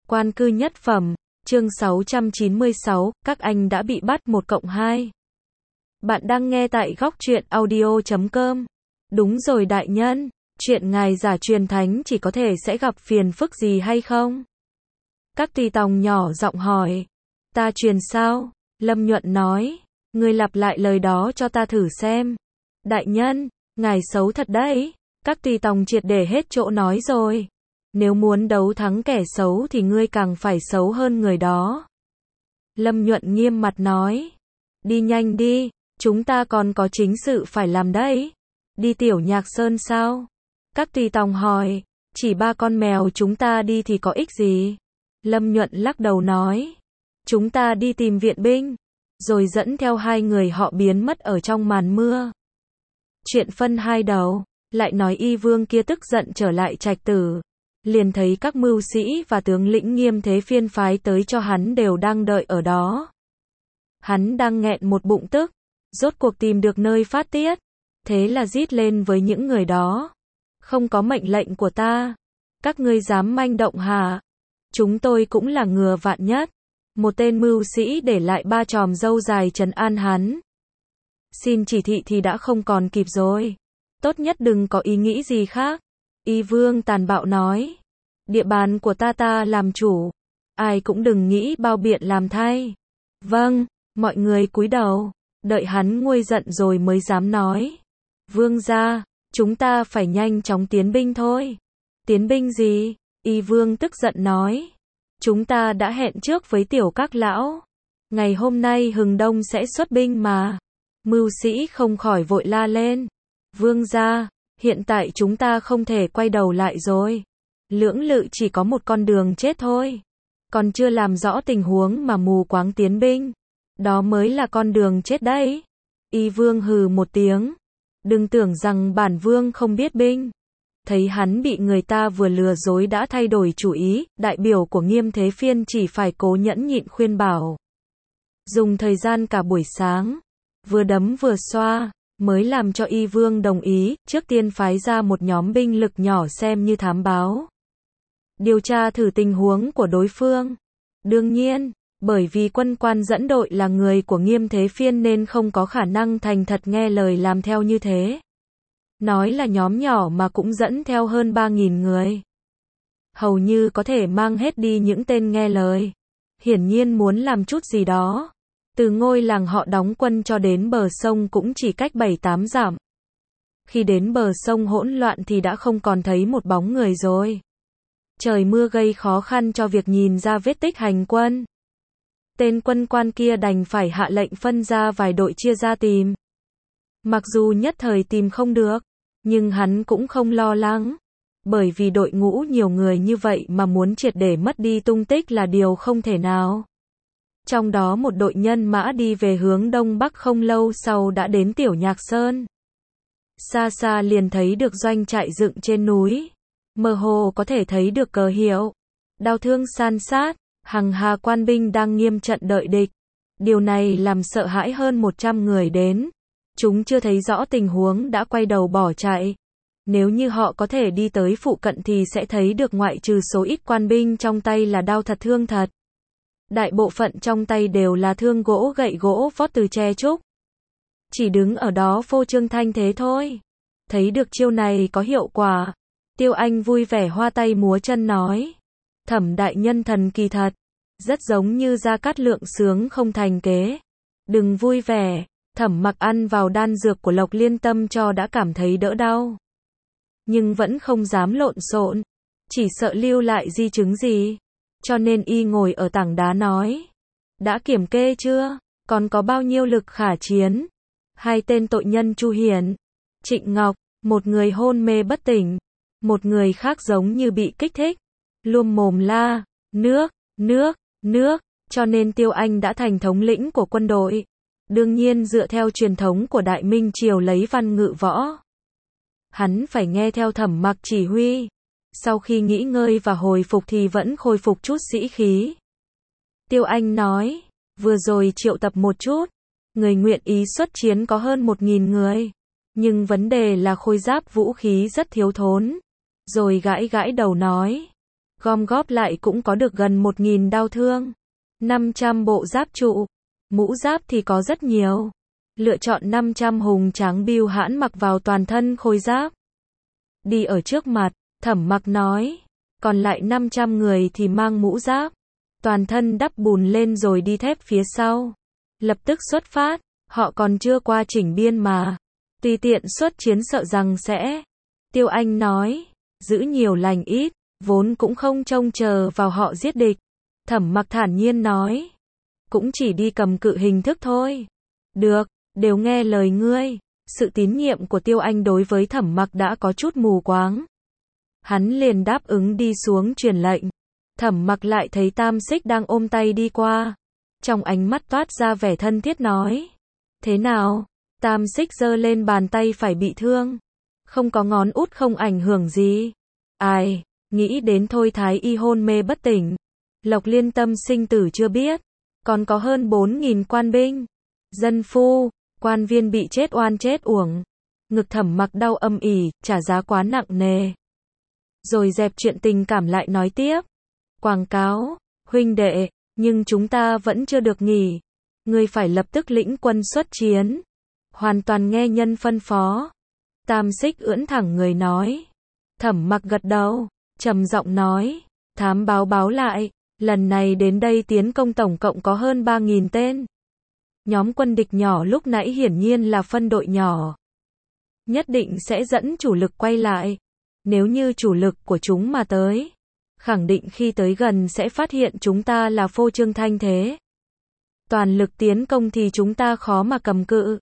Quan cư nhất phẩm, chương 696, các anh đã bị bắt 1+2. Bạn đang nghe tại góc truyện audio.com. Đúng rồi đại nhân, chuyện ngài giả truyền thánh chỉ có thể sẽ gặp phiền phức gì hay không? Các tỳ tòng nhỏ giọng hỏi. Ta truyền sao? Lâm Nhuận nói. Ngươi lặp lại lời đó cho ta thử xem. Đại nhân, ngài xấu thật đấy. Các tỳ tòng triệt để hết chỗ nói rồi. Nếu muốn đấu thắng kẻ xấu thì ngươi càng phải xấu hơn người đó. Lâm Nhuận nghiêm mặt nói. Đi nhanh đi, chúng ta còn có chính sự phải làm đấy. Đi Tiểu Nhạc Sơn sao? Các tỳ tòng hỏi. Chỉ 3 con mèo chúng ta đi thì có ích gì? Lâm Nhuận lắc đầu nói. Chúng ta đi tìm viện binh. Rồi dẫn theo 2 người họ biến mất ở trong màn mưa. Chuyện phân hai đầu. Lại nói Y Vương kia tức giận trở lại trạch tử. Liền thấy các mưu sĩ và tướng lĩnh Nghiêm Thế Phiên phái tới cho hắn đều đang đợi ở đó. Hắn đang nghẹn một bụng tức, rốt cuộc tìm được nơi phát tiết. Thế là rít lên với những người đó. Không có mệnh lệnh của ta. Các ngươi dám manh động hả? Chúng tôi cũng là ngừa vạn nhất. Một tên mưu sĩ để lại 3 chòm râu dài trấn an hắn. Xin chỉ thị thì đã không còn kịp rồi. Tốt nhất đừng có ý nghĩ gì khác. Y Vương tàn bạo nói. Địa bàn của ta làm chủ. Ai cũng đừng nghĩ bao biện làm thay. Vâng, mọi người cúi đầu. Đợi hắn nguôi giận rồi mới dám nói. Vương gia, chúng ta phải nhanh chóng tiến binh thôi. Tiến binh gì? Y Vương tức giận nói. Chúng ta đã hẹn trước với tiểu các lão. Ngày hôm nay Hừng Đông sẽ xuất binh mà. Mưu sĩ không khỏi vội la lên. Vương gia, hiện tại chúng ta không thể quay đầu lại rồi. Lưỡng lự chỉ có một con đường chết thôi. Còn chưa làm rõ tình huống mà mù quáng tiến binh. Đó mới là con đường chết đấy. Y Vương hừ một tiếng. Đừng tưởng rằng bản vương không biết binh. Thấy hắn bị người ta vừa lừa dối đã thay đổi chủ ý, đại biểu của Nghiêm Thế Phiên chỉ phải cố nhẫn nhịn khuyên bảo. Dùng thời gian cả buổi sáng, vừa đấm vừa xoa, mới làm cho Y Vương đồng ý, trước tiên phái ra một nhóm binh lực nhỏ xem như thám báo. Điều tra thử tình huống của đối phương. Đương nhiên, bởi vì quân quan dẫn đội là người của Nghiêm Thế Phiên nên không có khả năng thành thật nghe lời làm theo như thế. Nói là nhóm nhỏ mà cũng dẫn theo hơn 3.000 người. Hầu như có thể mang hết đi những tên nghe lời. Hiển nhiên muốn làm chút gì đó. Từ ngôi làng họ đóng quân cho đến bờ sông cũng chỉ cách 7-8 dặm. Khi đến bờ sông hỗn loạn thì đã không còn thấy một bóng người rồi. Trời mưa gây khó khăn cho việc nhìn ra vết tích hành quân. Tên quân quan kia đành phải hạ lệnh phân ra vài đội chia ra tìm. Mặc dù nhất thời tìm không được, nhưng hắn cũng không lo lắng. Bởi vì đội ngũ nhiều người như vậy mà muốn triệt để mất đi tung tích là điều không thể nào. Trong đó một đội nhân mã đi về hướng đông bắc không lâu sau đã đến Tiểu Nhạc Sơn. Xa xa liền thấy được doanh trại dựng trên núi. Mơ hồ có thể thấy được cờ hiệu. Đao thương san sát, hằng hà quan binh đang nghiêm trận đợi địch. Điều này làm sợ hãi hơn 100 người đến. Chúng chưa thấy rõ tình huống đã quay đầu bỏ chạy. Nếu như họ có thể đi tới phụ cận thì sẽ thấy được ngoại trừ số ít quan binh trong tay là đao thật thương thật. Đại bộ phận trong tay đều là thương gỗ gậy gỗ vót từ tre trúc. Chỉ đứng ở đó phô trương thanh thế thôi. Thấy được chiêu này có hiệu quả. Tiêu Anh vui vẻ hoa tay múa chân nói. Thẩm đại nhân thần kỳ thật. Rất giống như Gia Cát Lượng sướng không thành kế. Đừng vui vẻ. Thẩm Mặc ăn vào đan dược của Lộc Liên Tâm cho đã cảm thấy đỡ đau. Nhưng vẫn không dám lộn xộn. Chỉ sợ lưu lại di chứng gì. Cho nên y ngồi ở tảng đá nói. Đã kiểm kê chưa? Còn có bao nhiêu lực khả chiến? 2 tên tội nhân Chu Hiển, Trịnh Ngọc, một người hôn mê bất tỉnh. Một người khác giống như bị kích thích. Luôm mồm la, nước, nước, nước. Cho nên Tiêu Anh đã thành thống lĩnh của quân đội. Đương nhiên dựa theo truyền thống của Đại Minh Triều lấy văn ngự võ. Hắn phải nghe theo Thẩm Mặc chỉ huy. Sau khi nghỉ ngơi và hồi phục thì vẫn khôi phục chút sĩ khí. Tiêu Anh nói, vừa rồi triệu tập một chút. Người nguyện ý xuất chiến có hơn 1.000 người. Nhưng vấn đề là khôi giáp vũ khí rất thiếu thốn. Rồi gãi gãi đầu nói. gom góp lại cũng có được gần 1.000 đao thương, 500 bộ giáp trụ, mũ giáp thì có rất nhiều. Lựa chọn 500 hùng tráng bưu hãn mặc vào toàn thân khôi giáp. Đi ở trước mặt, Thẩm Mặc nói, còn lại 500 người thì mang mũ giáp, toàn thân đắp bùn lên rồi đi thép phía sau. Lập tức xuất phát, họ còn chưa qua chỉnh biên mà. Tùy tiện xuất chiến sợ rằng sẽ. Tiêu Anh nói, giữ nhiều lành ít, vốn cũng không trông chờ vào họ giết địch. Thẩm Mặc thản nhiên nói, cũng chỉ đi cầm cự hình thức thôi. Được, đều nghe lời ngươi. Sự tín nhiệm của Tiêu Anh đối với Thẩm Mặc đã có chút mù quáng. Hắn liền đáp ứng đi xuống truyền lệnh. Thẩm Mặc lại thấy Tam Xích đang ôm tay đi qua. Trong ánh mắt toát ra vẻ thân thiết nói, thế nào? Tam Xích giơ lên bàn tay phải bị thương. Không có ngón út không ảnh hưởng gì. Ai, nghĩ đến thôi Thái Y hôn mê bất tỉnh. Lộc Liên Tâm sinh tử chưa biết. Còn có hơn 4.000 quan binh, dân phu, quan viên bị chết oan chết uổng. Ngực Thẩm Mặc đau âm ỉ, trả giá quá nặng nề. Rồi dẹp chuyện tình cảm lại nói tiếp. Quảng cáo, huynh đệ, nhưng chúng ta vẫn chưa được nghỉ. Ngươi phải lập tức lĩnh quân xuất chiến. Hoàn toàn nghe nhân phân phó. Tam Xích ưỡn thẳng người nói. Thẩm Mặc gật đầu, trầm giọng nói, thám báo lại, lần này đến đây tiến công tổng cộng có hơn 3.000 tên. Nhóm quân địch nhỏ lúc nãy hiển nhiên là phân đội nhỏ. Nhất định sẽ dẫn chủ lực quay lại. Nếu như chủ lực của chúng mà tới, khẳng định khi tới gần sẽ phát hiện chúng ta là phô trương thanh thế. Toàn lực tiến công thì chúng ta khó mà cầm cự.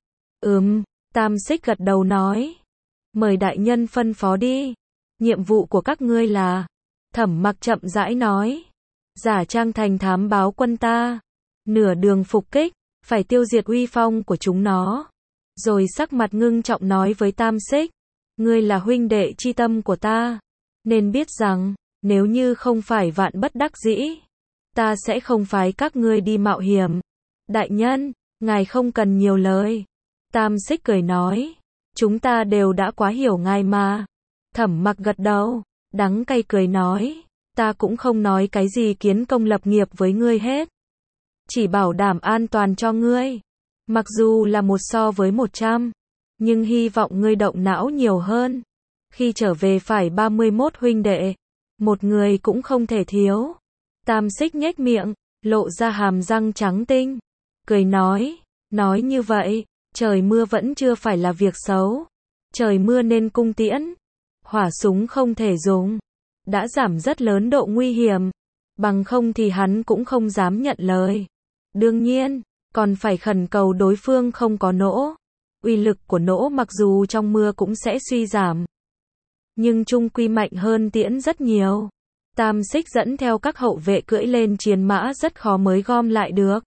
Tam Xích gật đầu nói. Mời đại nhân phân phó đi. Nhiệm vụ của các ngươi là. Thẩm Mặc chậm rãi nói. Giả trang thành thám báo quân ta. Nửa đường phục kích, phải tiêu diệt uy phong của chúng nó. Rồi sắc mặt ngưng trọng nói với Tam Xích. Ngươi là huynh đệ chi tâm của ta. Nên biết rằng, nếu như không phải vạn bất đắc dĩ, ta sẽ không phái các ngươi đi mạo hiểm. Đại nhân, ngài không cần nhiều lời. Tam Xích cười nói. Chúng ta đều đã quá hiểu ngài mà. Thẩm Mặc gật đầu, đắng cay cười nói. Ta cũng không nói cái gì kiến công lập nghiệp với ngươi hết. Chỉ bảo đảm an toàn cho ngươi. Mặc dù là 1 so với 100, nhưng hy vọng ngươi động não nhiều hơn. Khi trở về phải 31 huynh đệ, một người cũng không thể thiếu. Tam Xích nhếch miệng, lộ ra hàm răng trắng tinh, cười nói như vậy, trời mưa vẫn chưa phải là việc xấu. Trời mưa nên cung tiễn, hỏa súng không thể dùng, đã giảm rất lớn độ nguy hiểm, bằng không thì hắn cũng không dám nhận lời. Đương nhiên, còn phải khẩn cầu đối phương không có nỗ. Uy lực của nỗ mặc dù trong mưa cũng sẽ suy giảm, nhưng chung quy mạnh hơn tiễn rất nhiều. Tam Xích dẫn theo các hậu vệ cưỡi lên chiến mã rất khó mới gom lại được.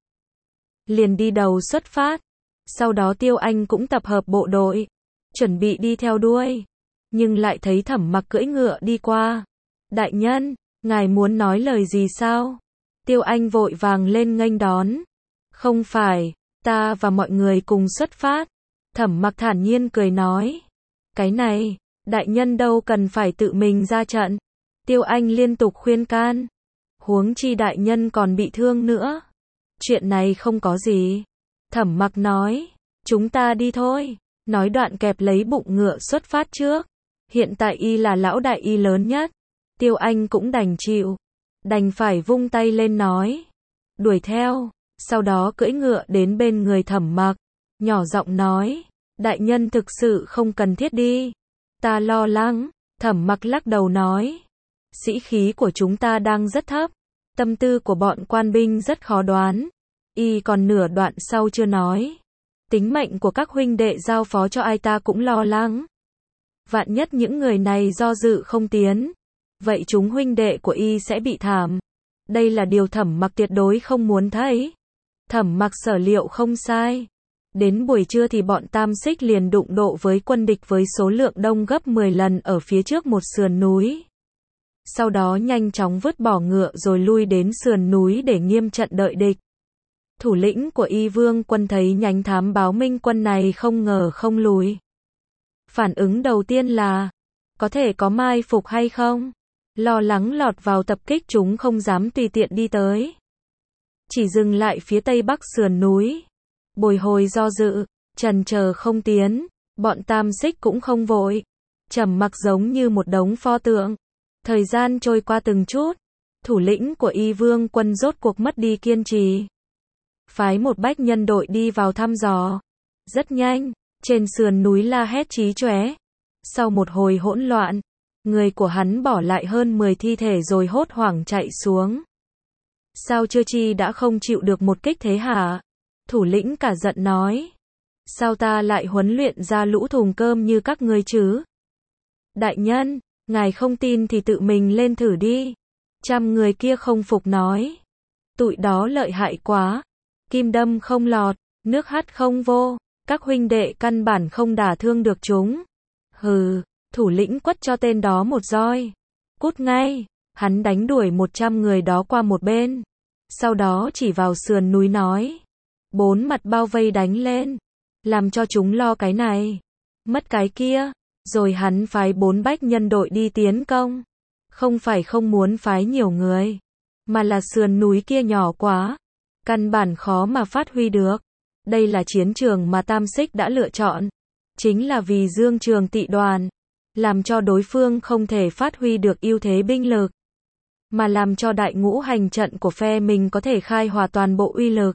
Liền đi đầu xuất phát. Sau đó Tiêu Anh cũng tập hợp bộ đội, chuẩn bị đi theo đuôi. Nhưng lại thấy Thẩm Mặc cưỡi ngựa đi qua. Đại nhân, ngài muốn nói lời gì sao? Tiêu Anh vội vàng lên nghênh đón. Không phải, ta và mọi người cùng xuất phát. Thẩm Mặc thản nhiên cười nói. Cái này, đại nhân đâu cần phải tự mình ra trận. Tiêu Anh liên tục khuyên can. Huống chi đại nhân còn bị thương nữa. Chuyện này không có gì. Thẩm Mặc nói. Chúng ta đi thôi. Nói đoạn kẹp lấy bụng ngựa xuất phát trước. Hiện tại y là lão đại y lớn nhất. Tiêu Anh cũng đành chịu. Đành phải vung tay lên nói. Đuổi theo. Sau đó cưỡi ngựa đến bên người Thẩm Mặc. Nhỏ giọng nói. Đại nhân thực sự không cần thiết đi. Ta lo lắng. Thẩm Mặc lắc đầu nói. Sĩ khí của chúng ta đang rất thấp. Tâm tư của bọn quan binh rất khó đoán. Y còn nửa đoạn sau chưa nói. Tính mệnh của các huynh đệ giao phó cho ai ta cũng lo lắng. Vạn nhất những người này do dự không tiến. Vậy chúng huynh đệ của y sẽ bị thảm. Đây là điều Thẩm Mặc tuyệt đối không muốn thấy. Thẩm Mặc sở liệu không sai. Đến buổi trưa thì bọn Tam Xích liền đụng độ với quân địch với số lượng đông gấp 10 lần ở phía trước một sườn núi. Sau đó nhanh chóng vứt bỏ ngựa rồi lui đến sườn núi để nghiêm trận đợi địch. Thủ lĩnh của Y Vương quân thấy nhánh thám báo Minh quân này không ngờ không lùi. Phản ứng đầu tiên là, có thể có mai phục hay không? lo lắng lọt vào tập kích chúng không dám tùy tiện đi tới. Chỉ dừng lại phía tây bắc sườn núi. Bồi hồi do dự, chần chờ không tiến, bọn Tam Xích cũng không vội. Trầm mặc giống như một đống pho tượng. Thời gian trôi qua từng chút, thủ lĩnh của Y Vương quân rốt cuộc mất đi kiên trì. Phái một bách nhân đội đi vào thăm dò. Rất nhanh, trên sườn núi la hét chí chóe. Sau một hồi hỗn loạn, người của hắn bỏ lại hơn 10 thi thể rồi hốt hoảng chạy xuống. Sao chưa chi đã không chịu được một kích thế hả? Thủ lĩnh cả giận nói. Sao ta lại huấn luyện ra lũ thùng cơm như các ngươi chứ? Đại nhân, ngài không tin thì tự mình lên thử đi. Trăm người kia không phục nói. Tụi đó lợi hại quá. Kim đâm không lọt, nước hắt không vô. Các huynh đệ căn bản không đả thương được chúng. Hừ, thủ lĩnh quất cho tên đó một roi. Cút ngay. Hắn đánh đuổi 100 người đó qua một bên. Sau đó chỉ vào sườn núi nói. 4 mặt bao vây đánh lên. Làm cho chúng lo cái này, mất cái kia. Rồi hắn phái 4 bách nhân đội đi tiến công. Không phải không muốn phái nhiều người, mà là sườn núi kia nhỏ quá. Căn bản khó mà phát huy được. Đây là chiến trường mà Tam Xích đã lựa chọn. Chính là vì Dương Trường Tị đoàn. Làm cho đối phương không thể phát huy được ưu thế binh lực. Mà làm cho đại ngũ hành trận của phe mình có thể khai hòa toàn bộ uy lực.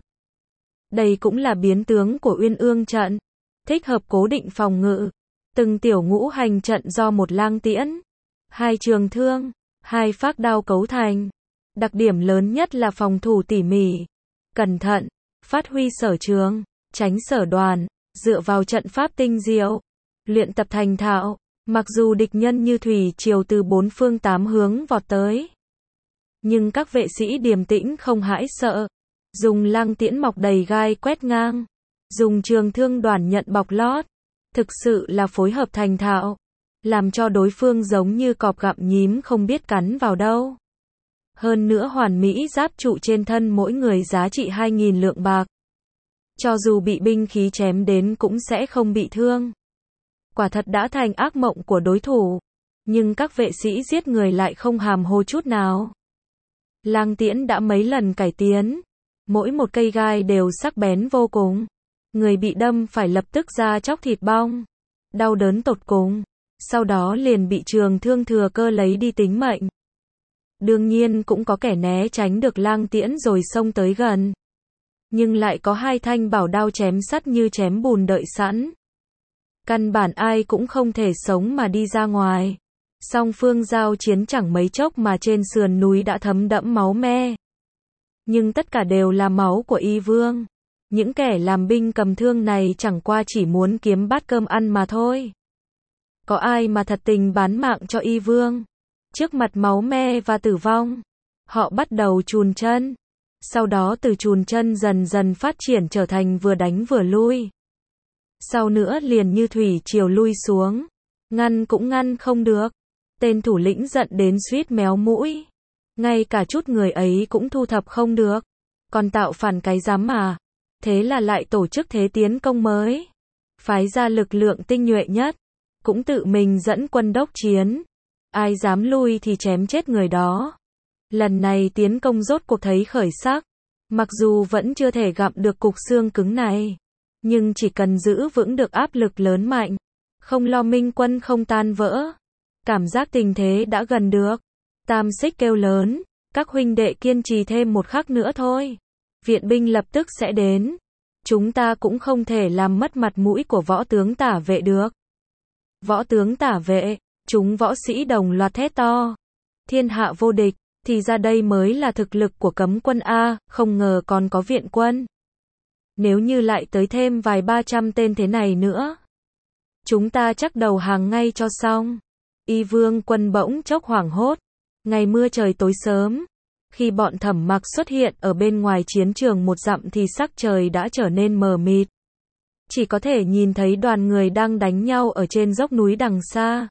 Đây cũng là biến tướng của Uyên Ương trận. Thích hợp cố định phòng ngự. Từng tiểu ngũ hành trận do một lang tiễn, 2 trường thương, 2 phác đao cấu thành. Đặc điểm lớn nhất là phòng thủ tỉ mỉ, cẩn thận, phát huy sở trường, tránh sở đoàn, dựa vào trận pháp tinh diệu, luyện tập thành thạo. Mặc dù địch nhân như thủy triều từ 4 phương 8 hướng vọt tới, nhưng các vệ sĩ điềm tĩnh không hãi sợ. Dùng lang tiễn mọc đầy gai quét ngang, dùng trường thương đoàn nhận bọc lót. Thực sự là phối hợp thành thạo, làm cho đối phương giống như cọp gặm nhím không biết cắn vào đâu. Hơn nữa hoàn mỹ giáp trụ trên thân mỗi người giá trị 2.000 lượng bạc. Cho dù bị binh khí chém đến cũng sẽ không bị thương. Quả thật đã thành ác mộng của đối thủ. Nhưng các vệ sĩ giết người lại không hàm hồ chút nào. Lang tiễn đã mấy lần cải tiến. Mỗi một cây gai đều sắc bén vô cùng. Người bị đâm phải lập tức ra chóc thịt bong. Đau đớn tột cùng. Sau đó liền bị trường thương thừa cơ lấy đi tính mệnh. Đương nhiên cũng có kẻ né tránh được lang tiễn rồi xông tới gần. Nhưng lại có 2 thanh bảo đao chém sắt như chém bùn đợi sẵn. Căn bản ai cũng không thể sống mà đi ra ngoài. Song phương giao chiến chẳng mấy chốc mà trên sườn núi đã thấm đẫm máu me. Nhưng tất cả đều là máu của Y Vương. Những kẻ làm binh cầm thương này chẳng qua chỉ muốn kiếm bát cơm ăn mà thôi. Có ai mà thật tình bán mạng cho Y Vương? Trước mặt máu me và tử vong, họ bắt đầu chùn chân. Sau đó từ chùn chân dần dần phát triển trở thành vừa đánh vừa lui. Sau nữa liền như thủy triều lui xuống. Ngăn cũng ngăn không được. Tên thủ lĩnh giận đến suýt méo mũi. Ngay cả chút người ấy cũng thu thập không được. Còn tạo phản cái dám mà. Thế là lại tổ chức thế tiến công mới. Phái ra lực lượng tinh nhuệ nhất. Cũng tự mình dẫn quân đốc chiến. Ai dám lui thì chém chết người đó. Lần này tiến công rốt cuộc thấy khởi sắc. Mặc dù vẫn chưa thể gặm được cục xương cứng này. Nhưng chỉ cần giữ vững được áp lực lớn mạnh. Không lo minh quân không tan vỡ. Cảm giác tình thế đã gần được. Tam Xích kêu lớn. Các huynh đệ kiên trì thêm một khắc nữa thôi. Viện binh lập tức sẽ đến. Chúng ta cũng không thể làm mất mặt mũi của võ tướng Tả Vệ được. Võ tướng Tả Vệ, chúng võ sĩ đồng loạt thét to. Thiên hạ vô địch, thì ra đây mới là thực lực của cấm quân A, không ngờ còn có viện quân. Nếu như lại tới thêm vài 300 tên thế này nữa, chúng ta chắc đầu hàng ngay cho xong. Y Vương quân bỗng chốc hoảng hốt. Ngày mưa trời tối sớm. Khi bọn Thẩm Mặc xuất hiện ở bên ngoài chiến trường 1 dặm thì sắc trời đã trở nên mờ mịt. Chỉ có thể nhìn thấy đoàn người đang đánh nhau ở trên dốc núi đằng xa.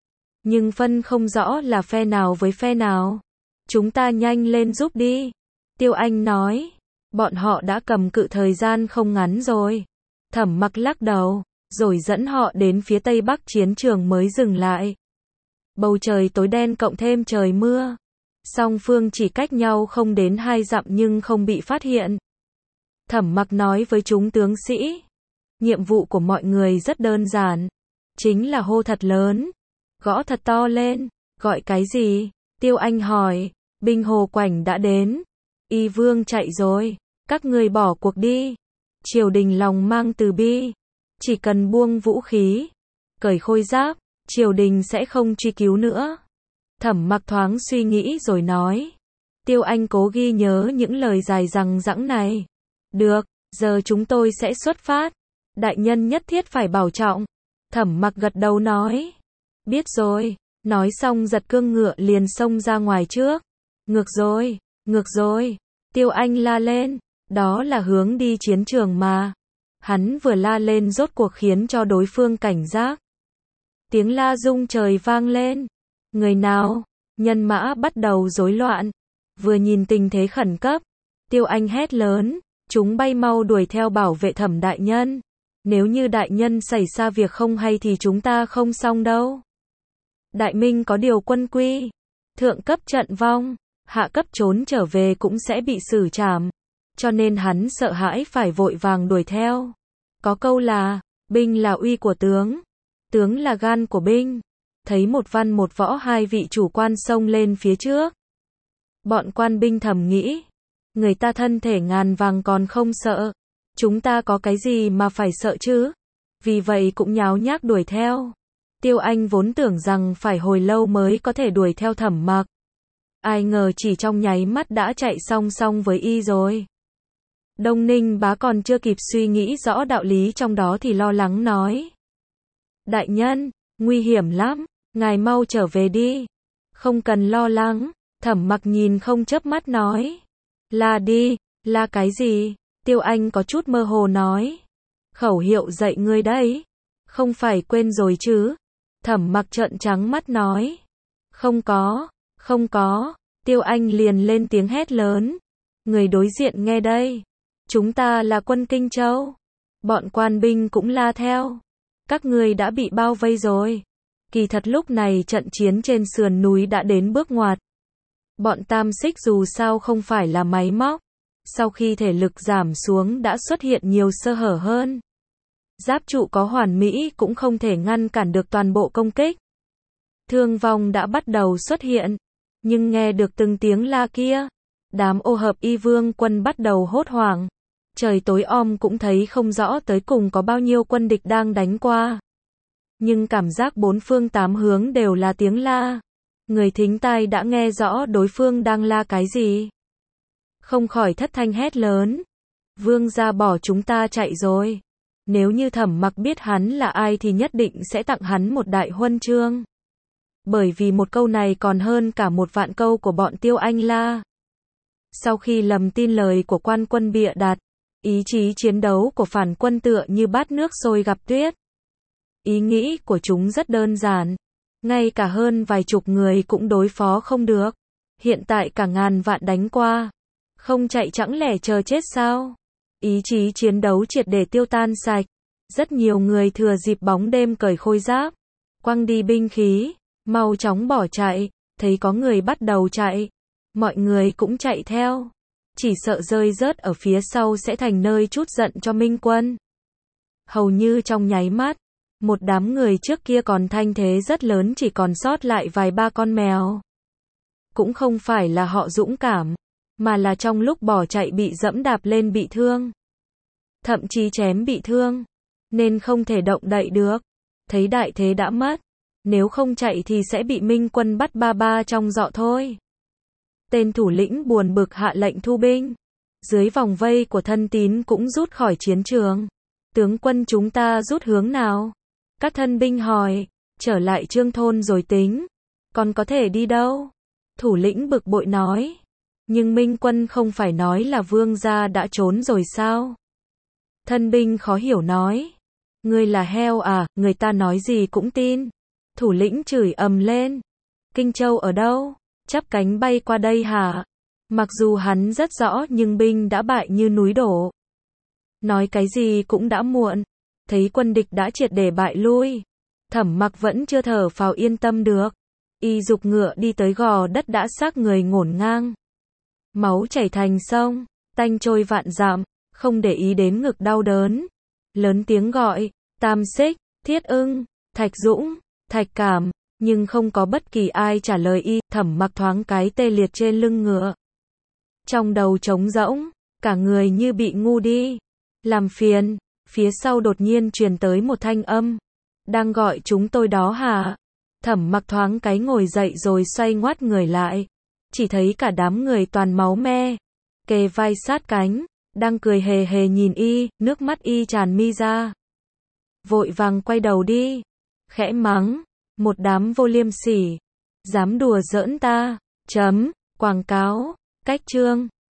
Nhưng phân không rõ là phe nào với phe nào. Chúng ta nhanh lên giúp đi. Tiêu Anh nói. Bọn họ đã cầm cự thời gian không ngắn rồi. Thẩm Mặc lắc đầu, rồi dẫn họ đến phía tây bắc chiến trường mới dừng lại. Bầu trời tối đen cộng thêm trời mưa. Song phương chỉ cách nhau không đến 2 dặm nhưng không bị phát hiện. Thẩm Mặc nói với chúng tướng sĩ. Nhiệm vụ của mọi người rất đơn giản. Chính là hô thật lớn. Gõ thật to lên. Gọi cái gì? Tiêu Anh hỏi. Binh Hồ Quảnh đã đến. Y Vương chạy rồi. Các người bỏ cuộc đi. Triều đình lòng mang từ bi. Chỉ cần buông vũ khí. Cởi khôi giáp. Triều đình sẽ không truy cứu nữa. Thẩm Mặc thoáng suy nghĩ rồi nói. Tiêu Anh cố ghi nhớ những lời dài dằng dẵng này. Được, giờ chúng tôi sẽ xuất phát. Đại nhân nhất thiết phải bảo trọng. Thẩm Mặc gật đầu nói. Biết rồi. Nói xong giật cương ngựa liền xông ra ngoài trước. Ngược rồi, ngược rồi. Tiêu Anh la lên. Đó là hướng đi chiến trường mà. Hắn vừa la lên rốt cuộc khiến cho đối phương cảnh giác. Tiếng la rung trời vang lên. Người nào? Nhân mã bắt đầu rối loạn. Vừa nhìn tình thế khẩn cấp. Tiêu Anh hét lớn. Chúng bay mau đuổi theo bảo vệ Thẩm đại nhân. Nếu như đại nhân xảy ra việc không hay thì chúng ta không xong đâu. Đại Minh có điều quân quy. Thượng cấp trận vong. Hạ cấp trốn trở về cũng sẽ bị xử trảm. Cho nên hắn sợ hãi phải vội vàng đuổi theo. Có câu là, binh là uy của tướng. Tướng là gan của binh. Thấy một văn một võ hai vị chủ quan xông lên phía trước. Bọn quan binh thầm nghĩ. Người ta thân thể ngàn vàng còn không sợ. Chúng ta có cái gì mà phải sợ chứ? Vì vậy cũng nháo nhác đuổi theo. Tiêu Anh vốn tưởng rằng phải hồi lâu mới có thể đuổi theo Thẩm Mặc. Ai ngờ chỉ trong nháy mắt đã chạy song song với y rồi. Đông Ninh Bá còn chưa kịp suy nghĩ rõ đạo lý trong đó thì lo lắng nói. Đại nhân, nguy hiểm lắm, ngài mau trở về đi. Không cần lo lắng, Thẩm Mặc nhìn không chớp mắt nói. La đi, la cái gì? Tiêu Anh có chút mơ hồ nói. Khẩu hiệu dạy ngươi đấy. Không phải quên rồi chứ? Thẩm Mặc trợn trắng mắt nói. Không có, không có. Tiêu Anh liền lên tiếng hét lớn. Người đối diện nghe đây. Chúng ta là quân Kinh Châu. Bọn quan binh cũng la theo. Các ngươi đã bị bao vây rồi. Kỳ thật lúc này trận chiến trên sườn núi đã đến bước ngoặt. Bọn Tam Xích dù sao không phải là máy móc. Sau khi thể lực giảm xuống đã xuất hiện nhiều sơ hở hơn. Giáp trụ có hoàn mỹ cũng không thể ngăn cản được toàn bộ công kích. Thương vong đã bắt đầu xuất hiện. Nhưng nghe được từng tiếng la kia. Đám ô hợp Y Vương quân bắt đầu hốt hoảng. Trời tối om cũng thấy không rõ tới cùng có bao nhiêu quân địch đang đánh qua. Nhưng cảm giác bốn phương tám hướng đều là tiếng la. Người thính tai đã nghe rõ đối phương đang la cái gì. Không khỏi thất thanh hét lớn. Vương gia bỏ chúng ta chạy rồi. Nếu như Thẩm Mặc biết hắn là ai thì nhất định sẽ tặng hắn một đại huân chương. Bởi vì một câu này còn hơn cả 1.000.000 câu của bọn Tiêu Anh la. Sau khi lầm tin lời của quan quân bịa đặt, ý chí chiến đấu của phản quân tựa như bát nước sôi gặp tuyết. Ý nghĩ của chúng rất đơn giản. Ngay cả hơn vài chục người cũng đối phó không được. Hiện tại cả ngàn vạn đánh qua. Không chạy chẳng lẽ chờ chết sao? Ý chí chiến đấu triệt để tiêu tan sạch. Rất nhiều người thừa dịp bóng đêm cởi khôi giáp. Quăng đi binh khí. Mau chóng bỏ chạy. Thấy có người bắt đầu chạy. Mọi người cũng chạy theo. Chỉ sợ rơi rớt ở phía sau sẽ thành nơi trút giận cho Minh quân. Hầu như trong nháy mắt. Một đám người trước kia còn thanh thế rất lớn chỉ còn sót lại vài ba con mèo. Cũng không phải là họ dũng cảm. Mà là trong lúc bỏ chạy bị dẫm đạp lên bị thương. Thậm chí chém bị thương. Nên không thể động đậy được. Thấy đại thế đã mất. Nếu không chạy thì sẽ bị Minh quân bắt ba ba trong dọ thôi. Tên thủ lĩnh buồn bực hạ lệnh thu binh. Dưới vòng vây của thân tín cũng rút khỏi chiến trường. Tướng quân chúng ta rút hướng nào? Các thân binh hỏi. Trở lại Trương thôn rồi tính. Còn có thể đi đâu? Thủ lĩnh bực bội nói. Nhưng Minh quân không phải nói là vương gia đã trốn rồi sao? Thân binh khó hiểu nói. Ngươi là heo à, người ta nói gì cũng tin. Thủ lĩnh chửi ầm lên. Kinh Châu ở đâu? Chắp cánh bay qua đây hả? Mặc dù hắn rất rõ nhưng binh đã bại như núi đổ. Nói cái gì cũng đã muộn. Thấy quân địch đã triệt để bại lui. Thẩm Mặc vẫn chưa thở phào yên tâm được. Y giục ngựa đi tới gò đất đã xác người ngổn ngang. Máu chảy thành sông, tanh trôi vạn dặm, không để ý đến ngực đau đớn. Lớn tiếng gọi, Tam Xích, Thiết Ưng, Thạch Dũng, Thạch Cảm, nhưng không có bất kỳ ai trả lời y. Thẩm Mặc thoáng cái tê liệt trên lưng ngựa. Trong đầu trống rỗng, cả người như bị ngu đi. Làm phiền, phía sau đột nhiên truyền tới một thanh âm. Đang gọi chúng tôi đó hả? Thẩm Mặc thoáng cái ngồi dậy rồi xoay ngoắt người lại. Chỉ thấy cả đám người toàn máu me, kề vai sát cánh, đang cười hề hề nhìn y, nước mắt y tràn mi ra. Vội vàng quay đầu đi, khẽ mắng, một đám vô liêm sỉ, dám đùa giỡn ta. Quảng cáo, cách chương.